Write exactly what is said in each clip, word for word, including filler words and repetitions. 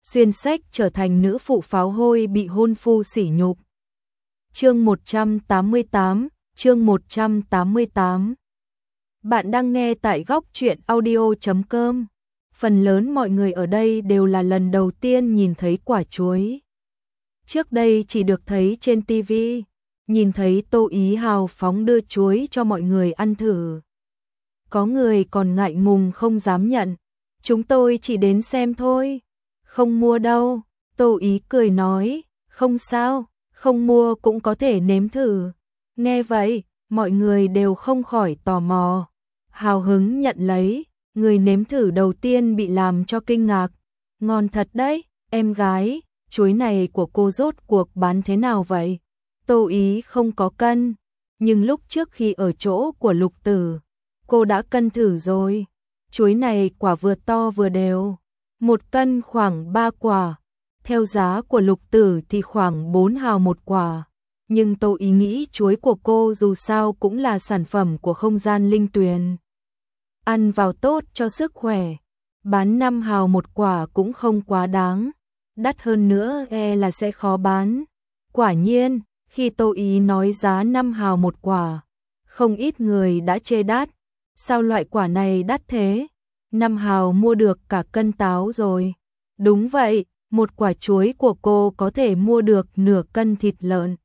xuyên sách trở thành nữ phụ pháo hôi bị hôn phu sỉ nhục. Chương một trăm tám mươi tám, chương một trăm tám mươi tám. Bạn đang nghe tại góc truyện audio chấm com. Phần lớn mọi người ở đây đều là lần đầu tiên nhìn thấy quả chuối. Trước đây chỉ được thấy trên ti vi, nhìn thấy Tô Ý hào phóng đưa chuối cho mọi người ăn thử. Có người còn ngại ngùng không dám nhận. Chúng tôi chỉ đến xem thôi, không mua đâu. Tô Ý cười nói, không sao, không mua cũng có thể nếm thử. Nghe vậy, mọi người đều không khỏi tò mò, hào hứng nhận lấy. Người nếm thử đầu tiên bị làm cho kinh ngạc. Ngon thật đấy, em gái, chuối này của cô rốt cuộc bán thế nào vậy? Tô Ý không có cân, nhưng lúc trước khi ở chỗ của Lục Tử, cô đã cân thử rồi. Chuối này quả vừa to vừa đều, một cân khoảng ba quả. Theo giá của Lục Tử thì khoảng bốn hào một quả. Nhưng Tô Ý nghĩ chuối của cô dù sao cũng là sản phẩm của không gian linh tuyền, ăn vào tốt cho sức khỏe. Bán năm hào một quả cũng không quá đáng, đắt hơn nữa e là sẽ khó bán. Quả nhiên, khi Tô Ý nói giá năm hào một quả, không ít người đã chê đắt. Sao loại quả này đắt thế? năm hào mua được cả cân táo rồi. Đúng vậy, một quả chuối của cô có thể mua được nửa cân thịt lợn.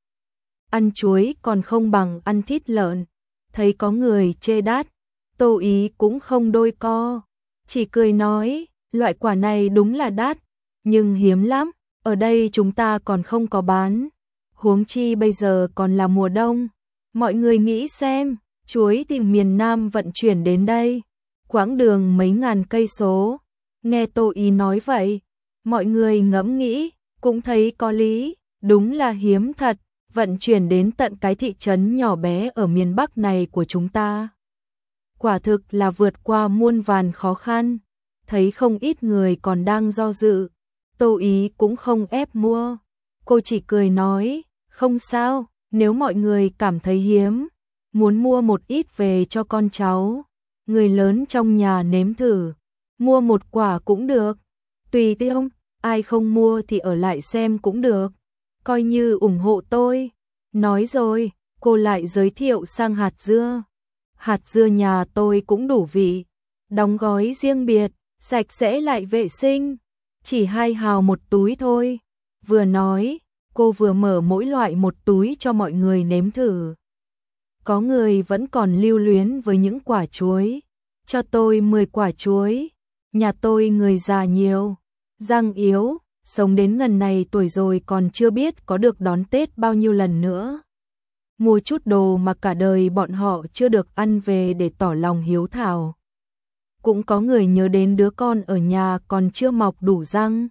Ăn chuối còn không bằng ăn thịt lợn. Thấy có người chê đắt, Tô Ý cũng không đôi co, chỉ cười nói, loại quả này đúng là đắt, nhưng hiếm lắm, ở đây chúng ta còn không có bán. Huống chi bây giờ còn là mùa đông. Mọi người nghĩ xem, chuối từ miền Nam vận chuyển đến đây, quãng đường mấy ngàn cây số. Nghe Tô Ý nói vậy, mọi người ngẫm nghĩ, cũng thấy có lý, đúng là hiếm thật, vận chuyển đến tận cái thị trấn nhỏ bé ở miền Bắc này của chúng ta. Quả thực là vượt qua muôn vàn khó khăn. Thấy không ít người còn đang do dự, Tô Ý cũng không ép mua. Cô chỉ cười nói, không sao, nếu mọi người cảm thấy hiếm, muốn mua một ít về cho con cháu, người lớn trong nhà nếm thử, mua một quả cũng được. Tùy tiện, ai không mua thì ở lại xem cũng được, coi như ủng hộ tôi. Nói rồi, cô lại giới thiệu sang hạt dưa. Hạt dưa nhà tôi cũng đủ vị, đóng gói riêng biệt, sạch sẽ lại vệ sinh, chỉ hai hào một túi thôi. Vừa nói, cô vừa mở mỗi loại một túi cho mọi người nếm thử. Có người vẫn còn lưu luyến với những quả chuối. Cho tôi mười quả chuối, nhà tôi người già nhiều, răng yếu, sống đến ngần này tuổi rồi còn chưa biết có được đón Tết bao nhiêu lần nữa. Mua chút đồ mà cả đời bọn họ chưa được ăn về để tỏ lòng hiếu thảo. Cũng có người nhớ đến đứa con ở nhà còn chưa mọc đủ răng.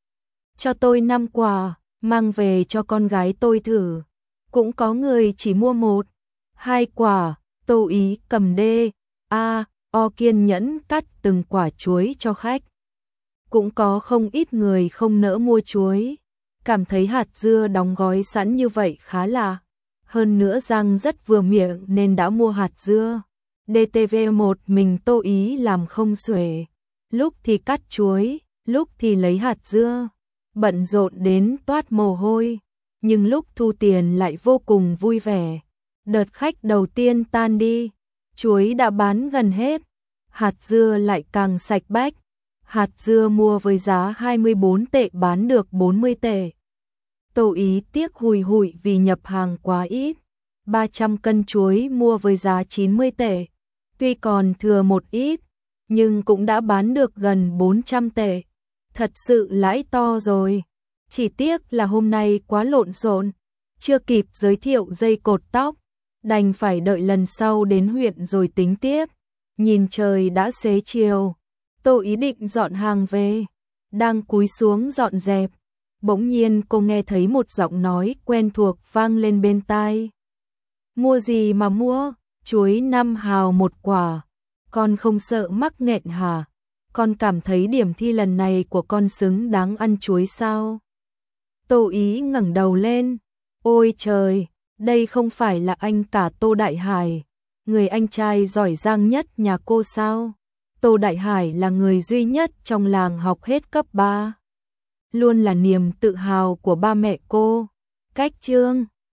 Cho tôi năm quả, mang về cho con gái tôi thử. Cũng có người chỉ mua một, hai quả. Tô Ý cầm đê, a, o kiên nhẫn cắt từng quả chuối cho khách. Cũng có không ít người không nỡ mua chuối, cảm thấy hạt dưa đóng gói sẵn như vậy khá lạ. Hơn nữa răng rất vừa miệng nên đã mua hạt dưa. đê tê vê một mình Tô Ý làm không xuể, lúc thì cắt chuối, lúc thì lấy hạt dưa, bận rộn đến toát mồ hôi, nhưng lúc thu tiền lại vô cùng vui vẻ. Đợt khách đầu tiên tan đi, chuối đã bán gần hết, hạt dưa lại càng sạch bách. Hạt dưa mua với giá hai mươi bốn tệ bán được bốn mươi tệ. Tô Ý tiếc hùi hụi vì nhập hàng quá ít. ba trăm cân chuối mua với giá chín mươi tệ. Tuy còn thừa một ít, nhưng cũng đã bán được gần bốn trăm tệ. Thật sự lãi to rồi. Chỉ tiếc là hôm nay quá lộn xộn, chưa kịp giới thiệu dây cột tóc, đành phải đợi lần sau đến huyện rồi tính tiếp. Nhìn trời đã xế chiều, Tô Ý định dọn hàng về, đang cúi xuống dọn dẹp. Bỗng nhiên cô nghe thấy một giọng nói quen thuộc vang lên bên tai. Mua gì mà mua, chuối năm hào một quả, con không sợ mắc nghẹn hả? Con cảm thấy điểm thi lần này của con xứng đáng ăn chuối sao? Tô Ý ngẩng đầu lên, ôi trời, đây không phải là anh cả Tô Đại Hải, người anh trai giỏi giang nhất nhà cô sao? Tô Đại Hải là người duy nhất trong làng học hết cấp ba. luôn là niềm tự hào của ba mẹ cô. Cách chương